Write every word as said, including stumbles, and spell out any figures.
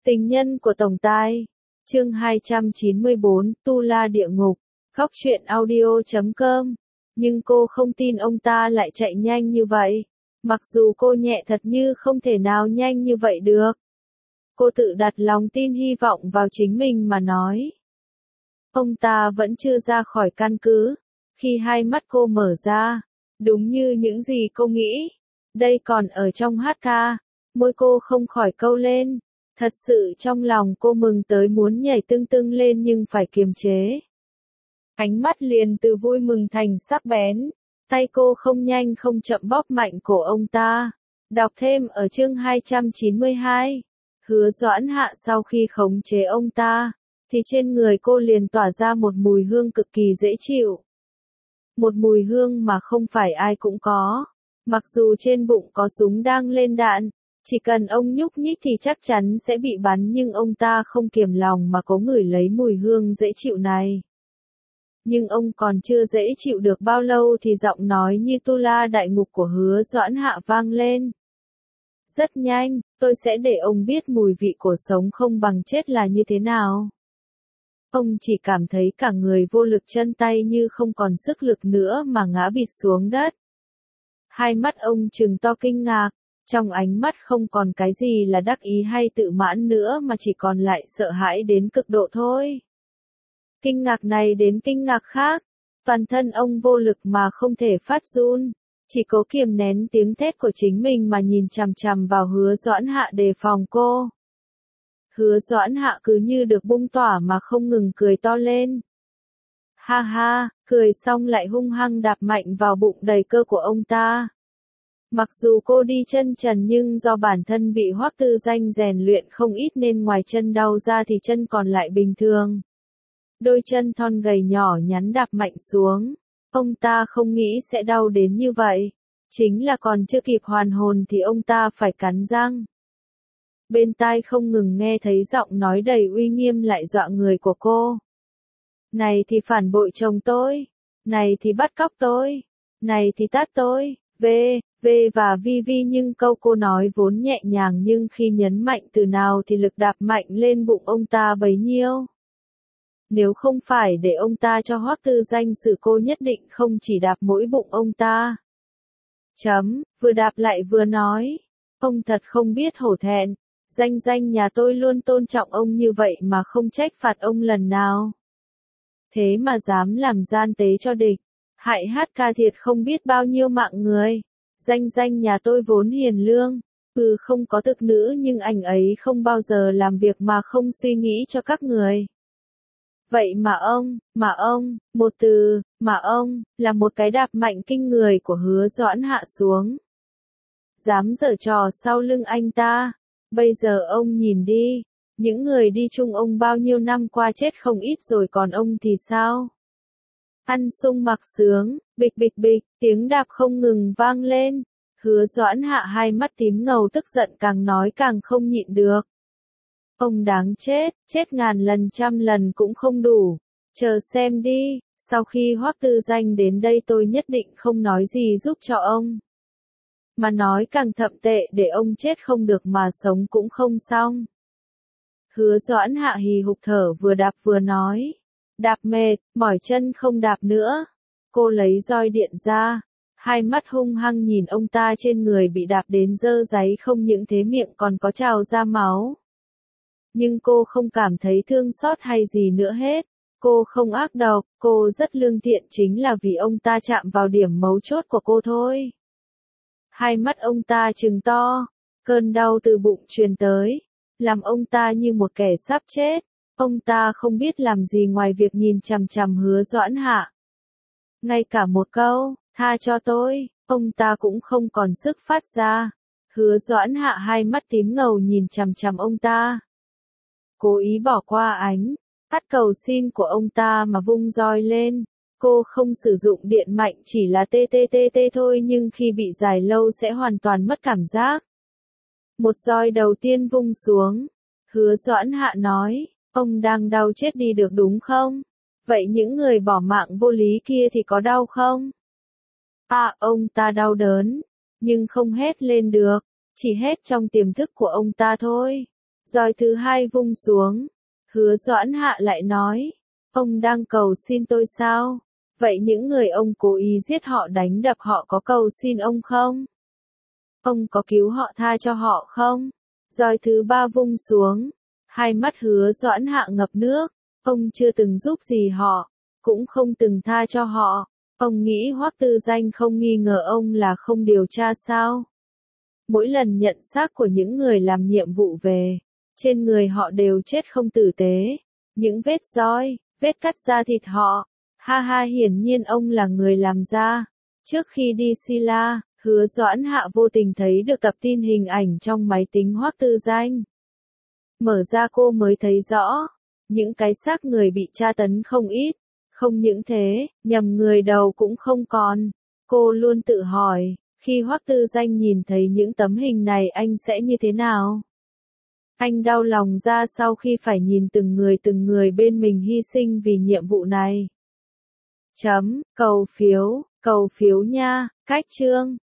Tình nhân của Tổng Tài. Chương hai trăm chín mươi bốn, Tu La Địa Ngục. Góc truyện audio chấm com. Nhưng cô không tin ông ta lại chạy nhanh như vậy. Mặc dù cô nhẹ thật như không thể nào nhanh như vậy được. Cô tự đặt lòng tin hy vọng vào chính mình mà nói. Ông ta vẫn chưa ra khỏi căn cứ. Khi hai mắt cô mở ra, đúng như những gì cô nghĩ. Đây còn ở trong hát ca. Môi cô không khỏi câu lên. Thật sự trong lòng cô mừng tới muốn nhảy tưng tưng lên nhưng phải kiềm chế. Ánh mắt liền từ vui mừng thành sắc bén. Tay cô không nhanh không chậm bóp mạnh cổ ông ta. Đọc thêm ở chương hai trăm chín mươi hai. Hứa Doãn Hạ sau khi khống chế ông ta, thì trên người cô liền tỏa ra một mùi hương cực kỳ dễ chịu. Một mùi hương mà không phải ai cũng có. Mặc dù trên bụng có súng đang lên đạn, chỉ cần ông nhúc nhích thì chắc chắn sẽ bị bắn nhưng ông ta không kiềm lòng mà cố ngửi lấy mùi hương dễ chịu này. Nhưng ông còn chưa dễ chịu được bao lâu thì giọng nói như tu la đại ngục của Hứa Doãn Hạ vang lên. Rất nhanh, tôi sẽ để ông biết mùi vị của sống không bằng chết là như thế nào. Ông chỉ cảm thấy cả người vô lực chân tay như không còn sức lực nữa mà ngã bịt xuống đất. Hai mắt ông trừng to kinh ngạc, trong ánh mắt không còn cái gì là đắc ý hay tự mãn nữa mà chỉ còn lại sợ hãi đến cực độ thôi. Kinh ngạc này đến kinh ngạc khác, toàn thân ông vô lực mà không thể phát run, chỉ cố kiềm nén tiếng thét của chính mình mà nhìn chằm chằm vào Hứa Doãn Hạ đề phòng cô. Hứa Doãn Hạ cứ như được bung tỏa mà không ngừng cười to lên. Ha ha, cười xong lại hung hăng đạp mạnh vào bụng đầy cơ của ông ta. Mặc dù cô đi chân trần nhưng do bản thân bị Hoắc Tư Danh rèn luyện không ít nên ngoài chân đau ra thì chân còn lại bình thường. Đôi chân thon gầy nhỏ nhắn đạp mạnh xuống. Ông ta không nghĩ sẽ đau đến như vậy. Chính là còn chưa kịp hoàn hồn thì ông ta phải cắn răng. Bên tai không ngừng nghe thấy giọng nói đầy uy nghiêm lại dọa người của cô. Này thì phản bội chồng tôi. Này thì bắt cóc tôi. Này thì tát tôi. Về. V và Vi Vi nhưng câu cô nói vốn nhẹ nhàng nhưng khi nhấn mạnh từ nào thì lực đạp mạnh lên bụng ông ta bấy nhiêu. Nếu không phải để ông ta cho Hoắc Tư Danh xử cô nhất định không chỉ đạp mỗi bụng ông ta. Chấm, vừa đạp lại vừa nói. Ông thật không biết hổ thẹn. Danh Danh nhà tôi luôn tôn trọng ông như vậy mà không trách phạt ông lần nào. Thế mà dám làm gian tế cho địch. Hại hát ca thiệt không biết bao nhiêu mạng người. Danh Danh nhà tôi vốn hiền lương, ừ không có thực nữ nhưng anh ấy không bao giờ làm việc mà không suy nghĩ cho các người. Vậy mà ông, mà ông, một từ, mà ông, là một cái đạp mạnh kinh người của Hứa Doãn Hạ xuống. Dám giở trò sau lưng anh ta, bây giờ ông nhìn đi, những người đi chung ông bao nhiêu năm qua chết không ít rồi còn ông thì sao? Ăn sung mặc sướng, bịch bịch bịch, tiếng đạp không ngừng vang lên. Hứa Doãn Hạ hai mắt tím ngầu tức giận càng nói càng không nhịn được. Ông đáng chết, chết ngàn lần trăm lần cũng không đủ. Chờ xem đi, sau khi Hoắc Tư Danh đến đây tôi nhất định không nói gì giúp cho ông. Mà nói càng thậm tệ để ông chết không được mà sống cũng không xong. Hứa Doãn Hạ hì hục thở vừa đạp vừa nói. Đạp mệt, mỏi chân không đạp nữa. Cô lấy roi điện ra. Hai mắt hung hăng nhìn ông ta trên người bị đạp đến dơ dáy không những thế miệng còn có trào ra máu. Nhưng cô không cảm thấy thương xót hay gì nữa hết. Cô không ác độc, cô rất lương thiện chính là vì ông ta chạm vào điểm mấu chốt của cô thôi. Hai mắt ông ta trừng to. Cơn đau từ bụng truyền tới. Làm ông ta như một kẻ sắp chết. Ông ta không biết làm gì ngoài việc nhìn chằm chằm Hứa Doãn Hạ. Ngay cả một câu, tha cho tôi, ông ta cũng không còn sức phát ra. Hứa Doãn Hạ hai mắt tím ngầu nhìn chằm chằm ông ta. Cố ý bỏ qua ánh mắt cầu xin của ông ta mà vung roi lên. Cô không sử dụng điện mạnh chỉ là tê tê tê tê thôi nhưng khi bị dài lâu sẽ hoàn toàn mất cảm giác. Một roi đầu tiên vung xuống. Hứa Doãn Hạ nói. Ông đang đau chết đi được đúng không? Vậy những người bỏ mạng vô lý kia thì có đau không? À, ông ta đau đớn, nhưng không hét lên được, chỉ hét trong tiềm thức của ông ta thôi. Roi thứ hai vung xuống. Hứa Doãn Hạ lại nói, ông đang cầu xin tôi sao? Vậy những người ông cố ý giết họ đánh đập họ có cầu xin ông không? Ông có cứu họ tha cho họ không? Roi thứ ba vung xuống. Hai mắt Hứa Doãn Hạ ngập nước. Ông chưa từng giúp gì họ, cũng không từng tha cho họ. Ông nghĩ Hoắc Tư Danh không nghi ngờ ông là không điều tra sao? Mỗi lần nhận xác của những người làm nhiệm vụ về, trên người họ đều chết không tử tế. Những vết roi, vết cắt da thịt họ. Ha ha, hiển nhiên ông là người làm ra. Trước khi đi Sila, Hứa Doãn Hạ vô tình thấy được tập tin hình ảnh trong máy tính Hoắc Tư Danh. Mở ra cô mới thấy rõ, những cái xác người bị tra tấn không ít. Không những thế, nhầm người đầu cũng không còn. Cô luôn tự hỏi, khi Hoắc Tư Danh nhìn thấy những tấm hình này anh sẽ như thế nào? Anh đau lòng ra sau khi phải nhìn từng người từng người bên mình hy sinh vì nhiệm vụ này. Chấm, cầu phiếu, cầu phiếu nha, cách chương.